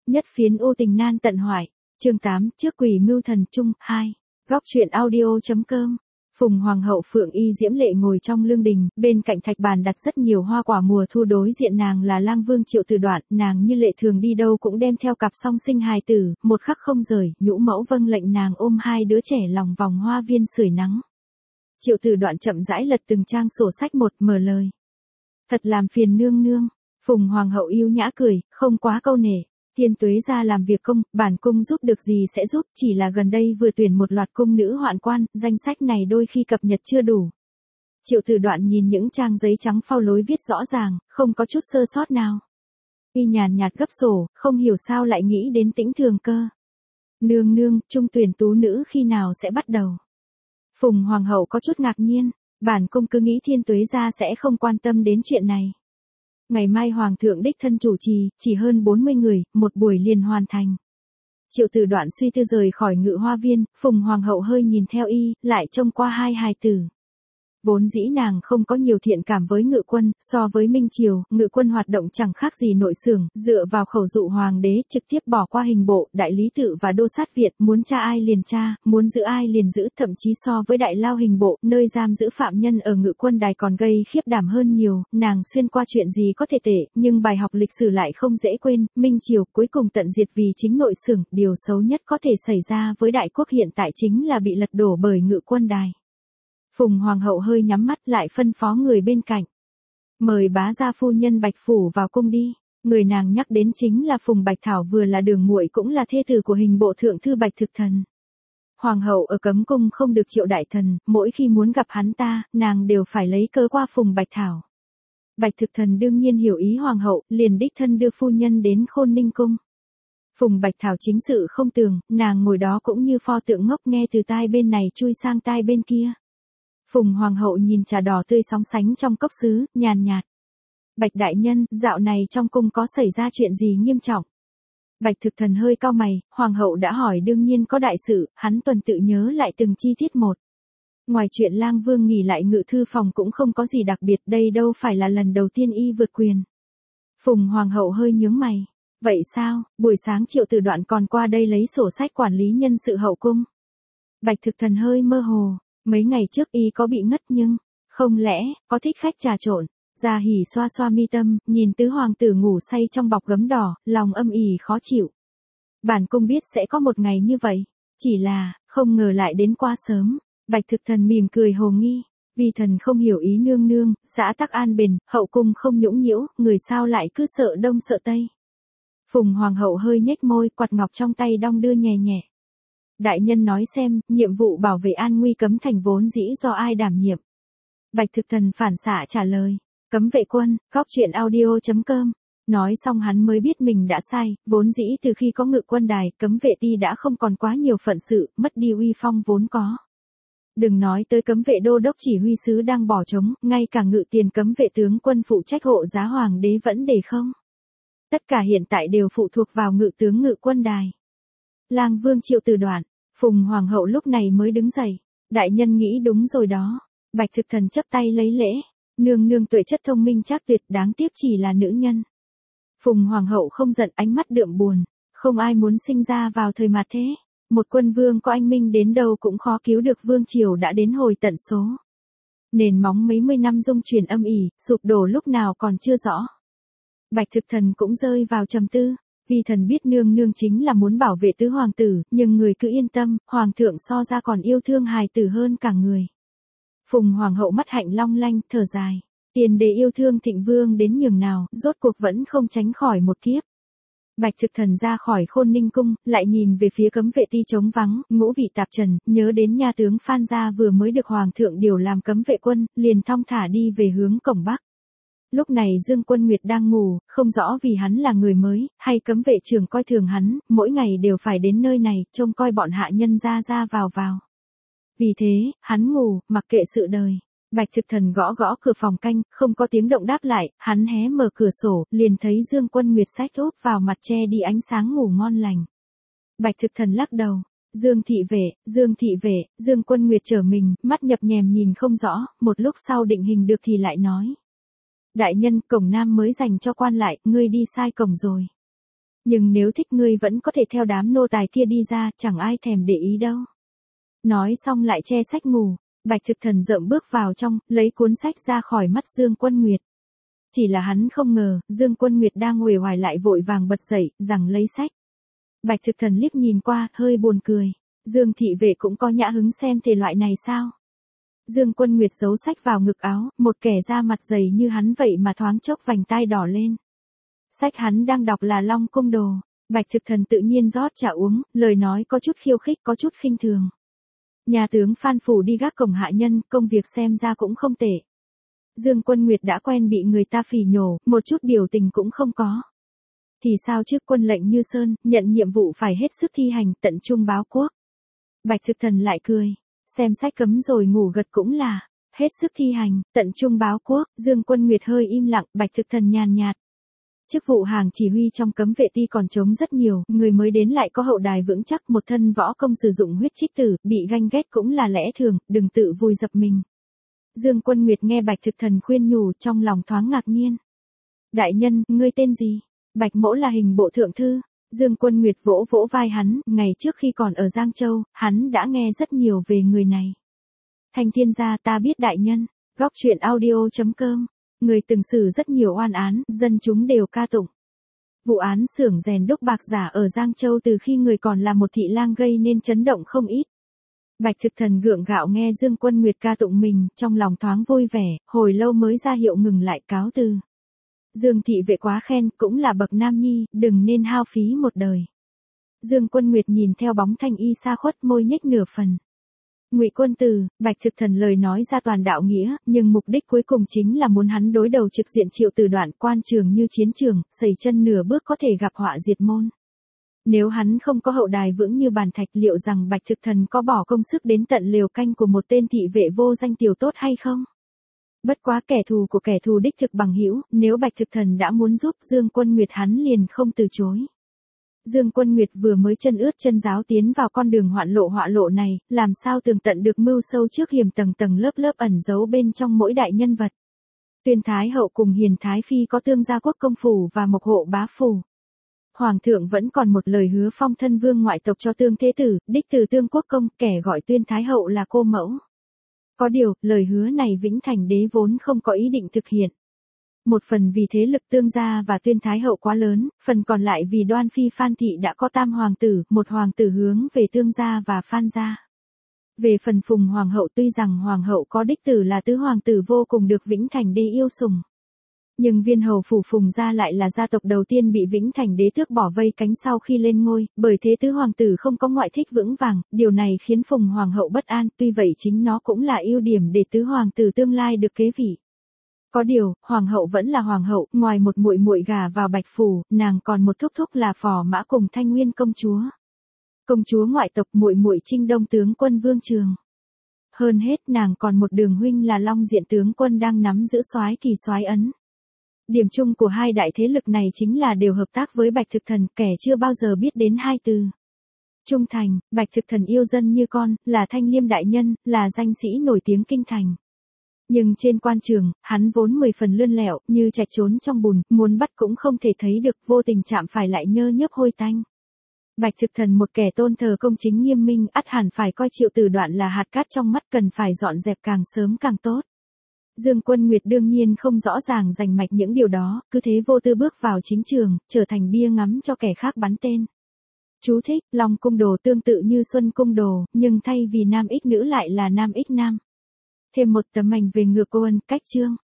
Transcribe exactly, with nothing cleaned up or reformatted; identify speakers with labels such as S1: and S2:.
S1: Nhất phiến ô tình nan tận hoại. Chương tám, trước quỷ mưu thần chung, hai. Góc truyện audio.com. Phùng Hoàng hậu Phượng Y diễm lệ ngồi trong lương đình, bên cạnh thạch bàn đặt rất nhiều hoa quả mùa thu, đối diện nàng là Lang Vương Triệu Tử Đoạn, nàng như lệ thường đi đâu cũng đem theo cặp song sinh hài tử, một khắc không rời, nhũ mẫu vâng lệnh nàng ôm hai đứa trẻ lòng vòng hoa viên sưởi nắng. Triệu Tử Đoạn chậm rãi lật từng trang sổ sách một, mở lời. Thật làm phiền nương nương. Phùng Hoàng hậu yêu nhã cười, không quá câu nể. Thiên tuế ra làm việc công, bản cung giúp được gì sẽ giúp, chỉ là gần đây vừa tuyển một loạt cung nữ hoạn quan, danh sách này đôi khi cập nhật chưa đủ. Triệu Tử Đoạn nhìn những trang giấy trắng phao lối viết rõ ràng, không có chút sơ sót nào. Y nhàn nhạt gấp sổ, không hiểu sao lại nghĩ đến Tĩnh Thường Cơ. Nương nương, trung tuyển tú nữ khi nào sẽ bắt đầu? Phùng Hoàng hậu có chút ngạc nhiên, bản cung cứ nghĩ Thiên tuế ra sẽ không quan tâm đến chuyện này. Ngày mai Hoàng thượng đích thân chủ trì, chỉ hơn bốn mươi người, một buổi liền hoàn thành. Triệu Tử Đoạn suy tư rời khỏi Ngự Hoa Viên, Phùng Hoàng hậu hơi nhìn theo y, lại trông qua hai hài tử. Vốn dĩ nàng không có nhiều thiện cảm với Ngự Quân, so với Minh Triều, Ngự Quân hoạt động chẳng khác gì nội xưởng, dựa vào khẩu dụ hoàng đế, trực tiếp bỏ qua hình bộ, đại lý tự và đô sát Việt, muốn tra ai liền tra, muốn giữ ai liền giữ, thậm chí so với đại lao hình bộ, nơi giam giữ phạm nhân ở Ngự Quân đài còn gây khiếp đảm hơn nhiều, nàng xuyên qua chuyện gì có thể tệ, nhưng bài học lịch sử lại không dễ quên, Minh Triều cuối cùng tận diệt vì chính nội xưởng, điều xấu nhất có thể xảy ra với đại quốc hiện tại chính là bị lật đổ bởi Ngự Quân đài. Phùng Hoàng hậu hơi nhắm mắt lại phân phó người bên cạnh. Mời bá gia phu nhân Bạch Phủ vào cung đi. Người nàng nhắc đến chính là Phùng Bạch Thảo, vừa là đường muội cũng là thê tử của hình bộ thượng thư Bạch Thực Thần. Hoàng hậu ở cấm cung không được triệu đại thần, mỗi khi muốn gặp hắn ta, nàng đều phải lấy cớ qua Phùng Bạch Thảo. Bạch Thực Thần đương nhiên hiểu ý Hoàng hậu, liền đích thân đưa phu nhân đến Khôn Ninh cung. Phùng Bạch Thảo chính sự không tường, nàng ngồi đó cũng như pho tượng ngốc, nghe từ tai bên này chui sang tai bên kia. Phùng Hoàng hậu nhìn trà đỏ tươi sóng sánh trong cốc sứ, nhàn nhạt. Bạch đại nhân, dạo này trong cung có xảy ra chuyện gì nghiêm trọng? Bạch Thực Thần hơi cau mày, Hoàng hậu đã hỏi đương nhiên có đại sự, hắn tuần tự nhớ lại từng chi tiết một. Ngoài chuyện Lang Vương nghỉ lại ngự thư phòng cũng không có gì đặc biệt, đây đâu phải là lần đầu tiên y vượt quyền. Phùng Hoàng hậu hơi nhướng mày. Vậy sao, buổi sáng Triệu Tử Đoạn còn qua đây lấy sổ sách quản lý nhân sự hậu cung. Bạch Thực Thần hơi mơ hồ. Mấy ngày trước y có bị ngất nhưng, không lẽ, có thích khách trà trộn. Gia Hỉ xoa xoa mi tâm, nhìn tứ hoàng tử ngủ say trong bọc gấm đỏ, lòng âm ỉ khó chịu. Bản cung biết sẽ có một ngày như vậy, chỉ là, không ngờ lại đến quá sớm. Bạch Thực Thần mỉm cười hồ nghi, vì thần không hiểu ý nương nương, xã tắc an bình, hậu cung không nhũng nhiễu, người sao lại cứ sợ đông sợ tây. Phùng Hoàng hậu hơi nhếch môi, quạt ngọc trong tay đong đưa nhẹ nhẹ. Đại nhân nói xem, nhiệm vụ bảo vệ an nguy cấm thành vốn dĩ do ai đảm nhiệm? Bạch Thực Thần phản xạ trả lời, cấm vệ quân, góc truyện audio.com. Nói xong hắn mới biết mình đã sai, vốn dĩ từ khi có Ngự Quân đài, cấm vệ ti đã không còn quá nhiều phận sự, mất đi uy phong vốn có. Đừng nói tới cấm vệ đô đốc chỉ huy sứ đang bỏ trống, ngay cả ngự tiền cấm vệ tướng quân phụ trách hộ giá hoàng đế vẫn để không. Tất cả hiện tại đều phụ thuộc vào ngự tướng Ngự Quân đài. Lang Vương Triệu Tử Đoạn. Phùng Hoàng hậu lúc này mới đứng dậy. Đại nhân nghĩ đúng rồi đó. Bạch Thực Thần chấp tay lấy lễ. Nương nương tuệ chất thông minh chắc tuyệt, đáng tiếc chỉ là nữ nhân. Phùng Hoàng hậu không giận, ánh mắt đượm buồn. Không ai muốn sinh ra vào thời mạt thế. Một quân vương có anh minh đến đâu cũng khó cứu được vương triều đã đến hồi tận số. Nền móng mấy mươi năm dung chuyển âm ỉ, sụp đổ lúc nào còn chưa rõ. Bạch Thực Thần cũng rơi vào trầm tư. Vì thần biết nương nương chính là muốn bảo vệ tứ hoàng tử, nhưng người cứ yên tâm, hoàng thượng so ra còn yêu thương hài tử hơn cả người. Phùng Hoàng hậu mắt hạnh long lanh, thở dài. Tiền đề yêu thương Thịnh Vương đến nhường nào, rốt cuộc vẫn không tránh khỏi một kiếp. Bạch Thực Thần ra khỏi Khôn Ninh cung, lại nhìn về phía cấm vệ ti trống vắng, ngũ vị tạp trần, nhớ đến nha tướng Phan Gia vừa mới được hoàng thượng điều làm cấm vệ quân, liền thong thả đi về hướng cổng bắc. Lúc này Dương Quân Nguyệt đang ngủ, không rõ vì hắn là người mới, hay cấm vệ trưởng coi thường hắn, mỗi ngày đều phải đến nơi này, trông coi bọn hạ nhân ra ra vào vào. Vì thế, hắn ngủ, mặc kệ sự đời. Bạch Thực Thần gõ gõ cửa phòng canh, không có tiếng động đáp lại, hắn hé mở cửa sổ, liền thấy Dương Quân Nguyệt xách úp vào mặt che đi ánh sáng ngủ ngon lành. Bạch Thực Thần lắc đầu. Dương thị vệ, Dương thị vệ, Dương Quân Nguyệt trở mình, mắt nhập nhèm nhìn không rõ, một lúc sau định hình được thì lại nói. Đại nhân, cổng nam mới dành cho quan lại, ngươi đi sai cổng rồi. Nhưng nếu thích ngươi vẫn có thể theo đám nô tài kia đi ra, chẳng ai thèm để ý đâu. Nói xong lại che sách ngủ, Bạch Thực Thần rợm bước vào trong, lấy cuốn sách ra khỏi mắt Dương Quân Nguyệt. Chỉ là hắn không ngờ, Dương Quân Nguyệt đang uể oải lại vội vàng bật dậy, rằng lấy sách. Bạch Thực Thần liếc nhìn qua, hơi buồn cười. Dương thị vệ cũng có nhã hứng xem thể loại này sao? Dương Quân Nguyệt giấu sách vào ngực áo, một kẻ da mặt dày như hắn vậy mà thoáng chốc vành tai đỏ lên. Sách hắn đang đọc là Long Cung Đồ. Bạch Thực Thần tự nhiên rót trà uống, lời nói có chút khiêu khích, có chút khinh thường. Nhà tướng Phan Phủ đi gác cổng hạ nhân, công việc xem ra cũng không tệ. Dương Quân Nguyệt đã quen bị người ta phỉ nhổ, một chút biểu tình cũng không có. Thì sao chứ, quân lệnh như sơn, nhận nhiệm vụ phải hết sức thi hành, tận trung báo quốc. Bạch Thực Thần lại cười, xem sách cấm rồi ngủ gật cũng là, hết sức thi hành, tận trung báo quốc. Dương Quân Nguyệt hơi im lặng, Bạch Thực Thần nhàn nhạt. Chức vụ hàng chỉ huy trong cấm vệ ti còn trống rất nhiều, người mới đến lại có hậu đài vững chắc, một thân võ công sử dụng huyết trích tử, bị ganh ghét cũng là lẽ thường, đừng tự vùi dập mình. Dương Quân Nguyệt nghe Bạch Thực Thần khuyên nhủ, trong lòng thoáng ngạc nhiên. Đại nhân, ngươi tên gì? Bạch Mỗ là hình bộ thượng thư. Dương Quân Nguyệt vỗ vỗ vai hắn, ngày trước khi còn ở Giang Châu, hắn đã nghe rất nhiều về người này. Thanh thiên gia, ta biết đại nhân. Góc truyện audio chấm com. Người từng xử rất nhiều oan án, dân chúng đều ca tụng. Vụ án xưởng rèn đúc bạc giả ở Giang Châu từ khi người còn là một thị lang gây nên chấn động không ít. Bạch Thực Thần gượng gạo nghe Dương Quân Nguyệt ca tụng mình, trong lòng thoáng vui vẻ, hồi lâu mới ra hiệu ngừng lại cáo từ. Dương thị vệ quá khen, cũng là bậc nam nhi, đừng nên hao phí một đời. Dương Quân Nguyệt nhìn theo bóng thanh y xa khuất, môi nhếch nửa phần. Ngụy Quân Tử, Bạch Thực Thần lời nói ra toàn đạo nghĩa, nhưng mục đích cuối cùng chính là muốn hắn đối đầu trực diện Triệu Tử Đoạn, quan trường như chiến trường, sẩy chân nửa bước có thể gặp họa diệt môn. Nếu hắn không có hậu đài vững như bàn thạch, liệu rằng Bạch Thực Thần có bỏ công sức đến tận lều canh của một tên thị vệ vô danh tiểu tốt hay không? Bất quá kẻ thù của kẻ thù đích thực bằng hữu, nếu Bạch Thực Thần đã muốn giúp Dương Quân Nguyệt hắn liền không từ chối. Dương Quân Nguyệt vừa mới chân ướt chân ráo tiến vào con đường hoạn lộ họa lộ này, làm sao tường tận được mưu sâu trước hiểm tầng tầng lớp lớp ẩn giấu bên trong mỗi đại nhân vật. Tuyên Thái Hậu cùng Hiền Thái Phi có tương gia quốc công phủ và mộc hộ bá phủ. Hoàng thượng vẫn còn một lời hứa phong thân vương ngoại tộc cho Tương Thế Tử, đích từ Tương Quốc Công, kẻ gọi Tuyên Thái Hậu là cô mẫu. Có điều, lời hứa này Vĩnh Thành Đế vốn không có ý định thực hiện. Một phần vì thế lực Tương gia và Tuyên Thái Hậu quá lớn, phần còn lại vì Đoan Phi Phan Thị đã có tam hoàng tử, một hoàng tử hướng về Tương gia và Phan gia. Về phần Phùng Hoàng hậu, tuy rằng Hoàng hậu có đích tử là tứ hoàng tử vô cùng được Vĩnh Thành Đế yêu sủng. Nhưng viên hầu phủ Phùng gia lại là gia tộc đầu tiên bị Vĩnh Thành Đế tước bỏ vây cánh sau khi lên ngôi, bởi thế tứ hoàng tử không có ngoại thích vững vàng, điều này khiến Phùng Hoàng hậu bất an, tuy vậy chính nó cũng là ưu điểm để tứ hoàng tử tương lai được kế vị. Có điều, hoàng hậu vẫn là hoàng hậu, ngoài một muội muội gả vào Bạch phủ, nàng còn một thúc thúc là Phò Mã cùng Thanh Nguyên công chúa. Công chúa ngoại tộc, muội muội Trinh Đông tướng quân Vương Trường. Hơn hết, nàng còn một đường huynh là Long Diện tướng quân đang nắm giữ soái kỳ soái ấn. Điểm chung của hai đại thế lực này chính là đều hợp tác với Bạch Thực Thần, kẻ chưa bao giờ biết đến hai từ trung thành. Bạch Thực Thần yêu dân như con, là Thanh Liêm đại nhân, là danh sĩ nổi tiếng kinh thành. Nhưng trên quan trường, hắn vốn mười phần lươn lẹo, như trạch trốn trong bùn, muốn bắt cũng không thể thấy được, vô tình chạm phải lại nhơ nhớp hôi tanh. Bạch Thực Thần một kẻ tôn thờ công chính nghiêm minh, ắt hẳn phải coi Triệu Tử Đoạn là hạt cát trong mắt, cần phải dọn dẹp càng sớm càng tốt. Dương Quân Nguyệt đương nhiên không rõ ràng rành mạch những điều đó, cứ thế vô tư bước vào chính trường, trở thành bia ngắm cho kẻ khác bắn tên. Chú thích, Long Cung Đồ tương tự như Xuân Cung Đồ, nhưng thay vì nam ích nữ lại là nam ích nam. Thêm một tấm ảnh về ngược cô ân, cách chương.